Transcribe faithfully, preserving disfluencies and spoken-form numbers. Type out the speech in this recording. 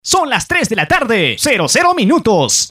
Son las tres de la tarde, cero cero minutos.